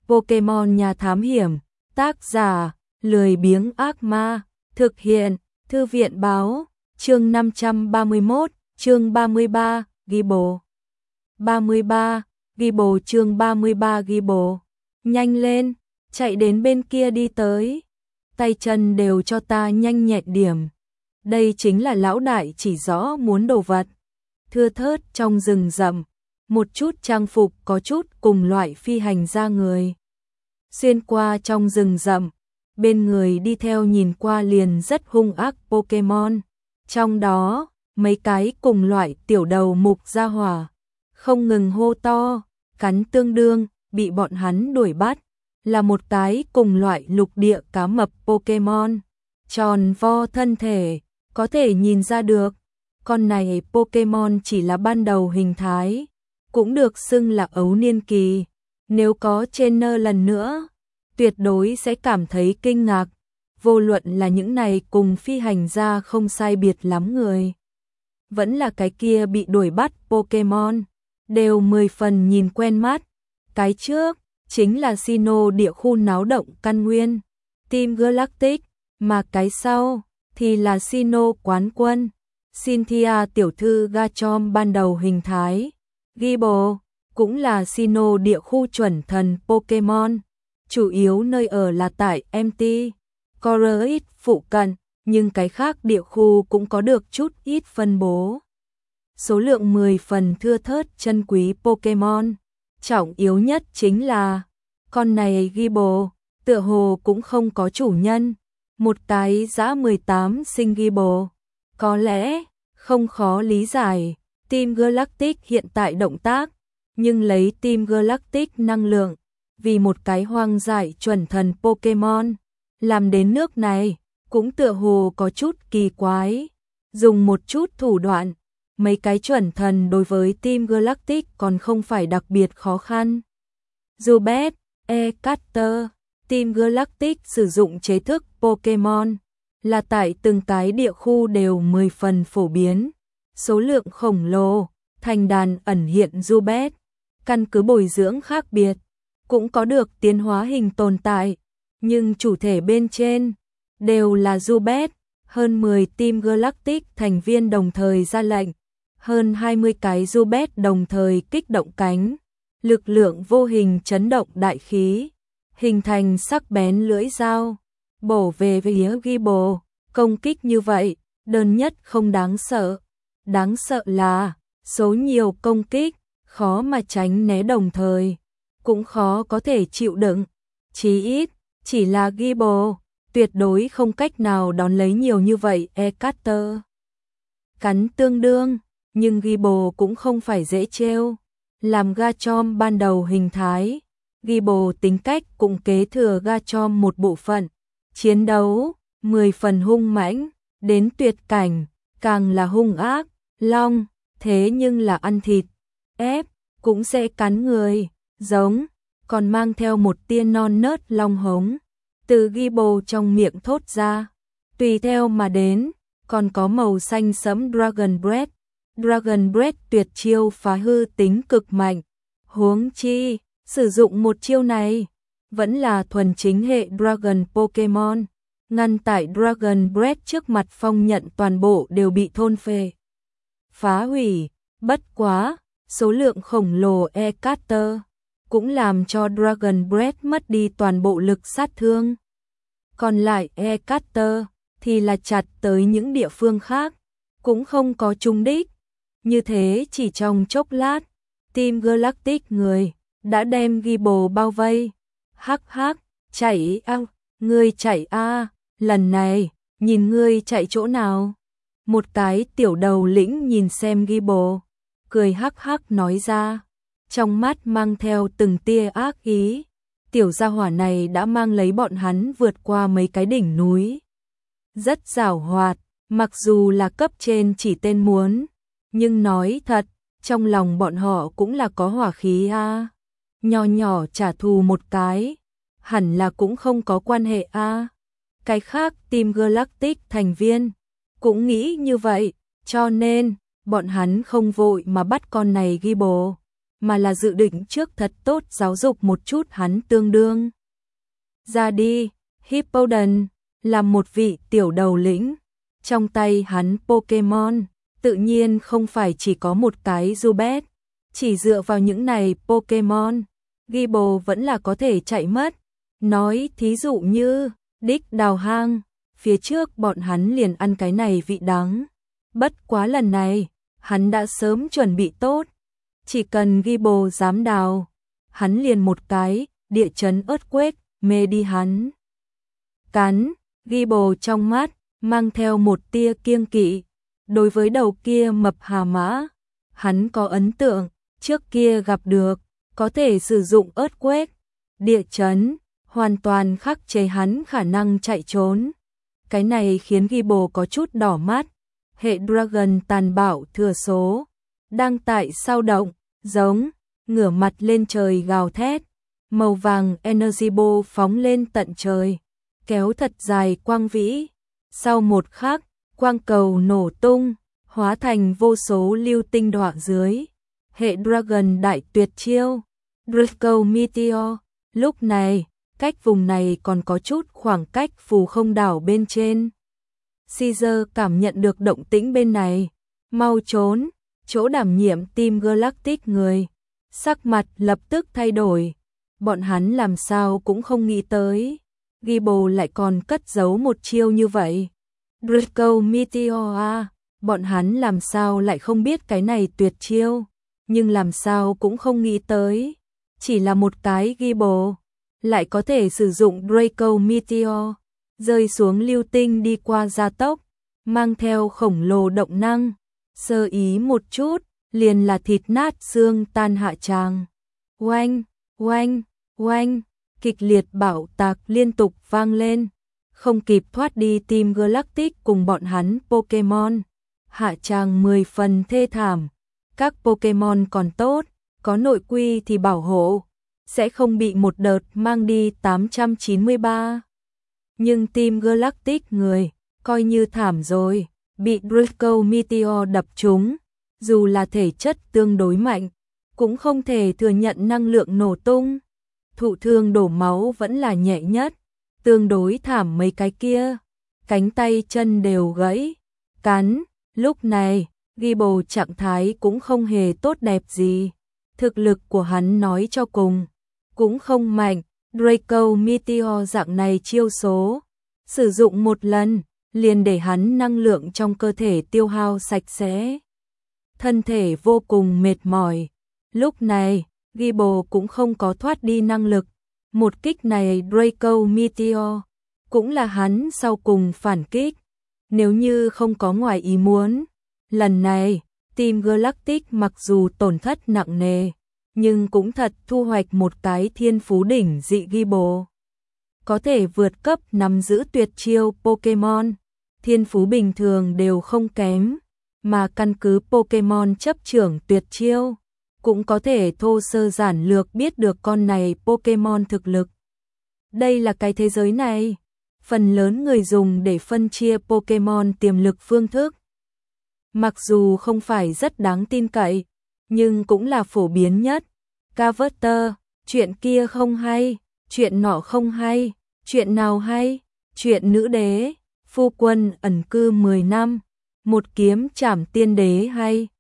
Pokemon nhà thám hiểm, tác giả, lười biếng ác ma, thực hiện, thư viện báo, chương 531, chương 33, Gible. 33, Gible chương 33 Gible. Nhanh lên, chạy đến bên kia đi tới. Tay chân đều cho ta nhanh nhẹn điểm. Đây chính là lão đại chỉ rõ muốn đồ vật. Thưa thớt trong rừng rậm, một chút trang phục có chút cùng loại phi hành ra người. Xuyên qua trong rừng rậm, bên người đi theo nhìn qua liền rất hung ác Pokemon. Trong đó, mấy cái cùng loại tiểu đầu mục ra hỏa, không ngừng hô to, cắn tương đương, bị bọn hắn đuổi bắt, là một cái cùng loại lục địa cá mập Pokemon. Tròn vo thân thể, có thể nhìn ra được, con này Pokemon chỉ là ban đầu hình thái, cũng được xưng là ấu niên kỳ. Nếu có trainer lần nữa, tuyệt đối sẽ cảm thấy kinh ngạc. Vô luận là những này cùng phi hành gia không sai biệt lắm người, vẫn là cái kia bị đuổi bắt Pokemon, đều 10 phần nhìn quen mắt. Cái trước chính là Sinnoh địa khu náo động căn nguyên, Team Galactic, mà cái sau thì là Sinnoh quán quân, Cynthia tiểu thư Garchomp ban đầu hình thái. Gible cũng là Sinnoh địa khu chuẩn thần Pokemon, chủ yếu nơi ở là tại MT Coriolis phụ cận, nhưng cái khác địa khu cũng có được chút ít phân bố. Số lượng 10 phần thưa thớt chân quý Pokemon, trọng yếu nhất chính là con này Gible tựa hồ cũng không có chủ nhân, một cái dã 18 sinh Gible. Có lẽ không khó lý giải Team Galactic hiện tại động tác, nhưng lấy Team Galactic năng lượng, vì một cái hoang dại chuẩn thần Pokemon, làm đến nước này, cũng tựa hồ có chút kỳ quái. Dùng một chút thủ đoạn, mấy cái chuẩn thần đối với Team Galactic còn không phải đặc biệt khó khăn. Zubat, E-Cutter, Team Galactic sử dụng chế thức Pokemon, là tại từng cái địa khu đều 10 phần phổ biến. Số lượng khổng lồ, thành đàn ẩn hiện Zubat, căn cứ bồi dưỡng khác biệt, cũng có được tiến hóa hình tồn tại, nhưng chủ thể bên trên đều là Zubat. Hơn 10 Team Galactic thành viên đồng thời ra lệnh, hơn 20 cái Zubat đồng thời kích động cánh, lực lượng vô hình chấn động đại khí, hình thành sắc bén lưỡi dao, bổ về phía Gible. Công kích như vậy, đơn nhất không đáng sợ. Đáng sợ là, số nhiều công kích, khó mà tránh né đồng thời, cũng khó có thể chịu đựng. Chí ít, chỉ là Gible, tuyệt đối không cách nào đón lấy nhiều như vậy E-Cutter. Cắn tương đương, nhưng Gible cũng không phải dễ trêu. Làm Garchomp ban đầu hình thái, Gible tính cách cũng kế thừa Garchomp một bộ phận. Chiến đấu, 10 phần hung mãnh, đến tuyệt cảnh, càng là hung ác. Long, thế nhưng là ăn thịt, ép, cũng sẽ cắn người, giống, còn mang theo một tia non nớt long hống, từ Gible trong miệng thốt ra. Tùy theo mà đến, còn có màu xanh sẫm Dragon Breath. Dragon Breath tuyệt chiêu phá hư tính cực mạnh. Huống chi, sử dụng một chiêu này, vẫn là thuần chính hệ Dragon Pokemon. Ngăn tại Dragon Breath trước mặt phong nhận toàn bộ đều bị thôn phệ, phá hủy. Bất quá, số lượng khổng lồ E-Cutter cũng làm cho Dragon Breath mất đi toàn bộ lực sát thương. Còn lại E-Cutter thì là chặt tới những địa phương khác, cũng không có trúng đích. Như thế chỉ trong chốc lát, Team Galactic người đã đem Gible bao vây. Hắc hắc, chạy a, ngươi chạy a, lần này, nhìn ngươi chạy chỗ nào. Một cái tiểu đầu lĩnh nhìn xem Gible, cười hắc hắc nói ra, trong mắt mang theo từng tia ác ý. Tiểu gia hỏa này đã mang lấy bọn hắn vượt qua mấy cái đỉnh núi. Rất giảo hoạt, mặc dù là cấp trên chỉ tên muốn, nhưng nói thật, trong lòng bọn họ cũng là có hỏa khí a. Nho nhỏ trả thù một cái, hẳn là cũng không có quan hệ a. Cái khác Team Galactic thành viên cũng nghĩ như vậy, cho nên bọn hắn không vội mà bắt con này Gible, mà là dự định trước thật tốt giáo dục một chút hắn tương đương. Ra đi, Hippowdon là một vị tiểu đầu lĩnh, trong tay hắn Pokemon, tự nhiên không phải chỉ có một cái Zubat, chỉ dựa vào những này Pokemon, Gible vẫn là có thể chạy mất. Nói thí dụ như, đích đào hang, phía trước bọn hắn liền ăn cái này vị đắng. Bất quá lần này, hắn đã sớm chuẩn bị tốt, chỉ cần Gible dám đào, hắn liền một cái, địa chấn earthquake, mê đi hắn. Cắn, Gible trong mắt, mang theo một tia kiêng kỵ. Đối với đầu kia mập hà mã, hắn có ấn tượng, trước kia gặp được, có thể sử dụng earthquake, địa chấn, hoàn toàn khắc chế hắn khả năng chạy trốn. Cái này khiến Gible có chút đỏ mắt, hệ Dragon tàn bạo thừa số, đang tại sao động, giống, ngửa mặt lên trời gào thét, màu vàng Energy Ball phóng lên tận trời, kéo thật dài quang vĩ. Sau một khắc, quang cầu nổ tung, hóa thành vô số lưu tinh đọa dưới. Hệ Dragon đại tuyệt chiêu, Draco Meteor. Lúc này, cách vùng này còn có chút khoảng cách phù không đảo bên trên. Caesar cảm nhận được động tĩnh bên này, mau trốn, chỗ đảm nhiệm Team Galactic người. Sắc mặt lập tức thay đổi, bọn hắn làm sao cũng không nghĩ tới. Gible lại còn cất giấu một chiêu như vậy. Draco Meteor à, bọn hắn làm sao lại không biết cái này tuyệt chiêu, nhưng làm sao cũng không nghĩ tới. Chỉ là một cái Gible, lại có thể sử dụng Draco Meteor, rơi xuống lưu tinh đi qua gia tốc, mang theo khổng lồ động năng, sơ ý một chút, liền là thịt nát xương tan hạ tràng. Oanh, oanh, oanh, kịch liệt bạo tạc liên tục vang lên, không kịp thoát đi Team Galactic cùng bọn hắn Pokemon. Hạ tràng 10 phần thê thảm, các Pokemon còn tốt, có nội quy thì bảo hộ, sẽ không bị một đợt mang đi 893. Nhưng Team Galactic người, coi như thảm rồi, bị Draco Meteor đập trúng, dù là thể chất tương đối mạnh, cũng không thể thừa nhận năng lượng nổ tung. Thụ thương đổ máu vẫn là nhẹ nhất, tương đối thảm mấy cái kia, cánh tay chân đều gãy, cắn. Lúc này, Gible trạng thái cũng không hề tốt đẹp gì, thực lực của hắn nói cho cùng, cũng không mạnh. Draco Meteor dạng này chiêu số, sử dụng một lần, liền để hắn năng lượng trong cơ thể tiêu hao sạch sẽ. Thân thể vô cùng mệt mỏi. Lúc này, Gible cũng không có thoát đi năng lực. Một kích này Draco Meteor, cũng là hắn sau cùng phản kích. Nếu như không có ngoài ý muốn, lần này, Team Galactic mặc dù tổn thất nặng nề, nhưng cũng thật thu hoạch một cái thiên phú đỉnh dị Gible. Có thể vượt cấp nắm giữ tuyệt chiêu Pokemon, thiên phú bình thường đều không kém, mà căn cứ Pokemon chấp trưởng tuyệt chiêu, cũng có thể thô sơ giản lược biết được con này Pokemon thực lực. Đây là cái thế giới này, phần lớn người dùng để phân chia Pokemon tiềm lực phương thức. Mặc dù không phải rất đáng tin cậy, nhưng cũng là phổ biến nhất. Carver, chuyện kia không hay, chuyện nọ không hay, chuyện nào hay, chuyện nữ đế, phu quân ẩn cư 10 năm, một kiếm trảm tiên đế hay.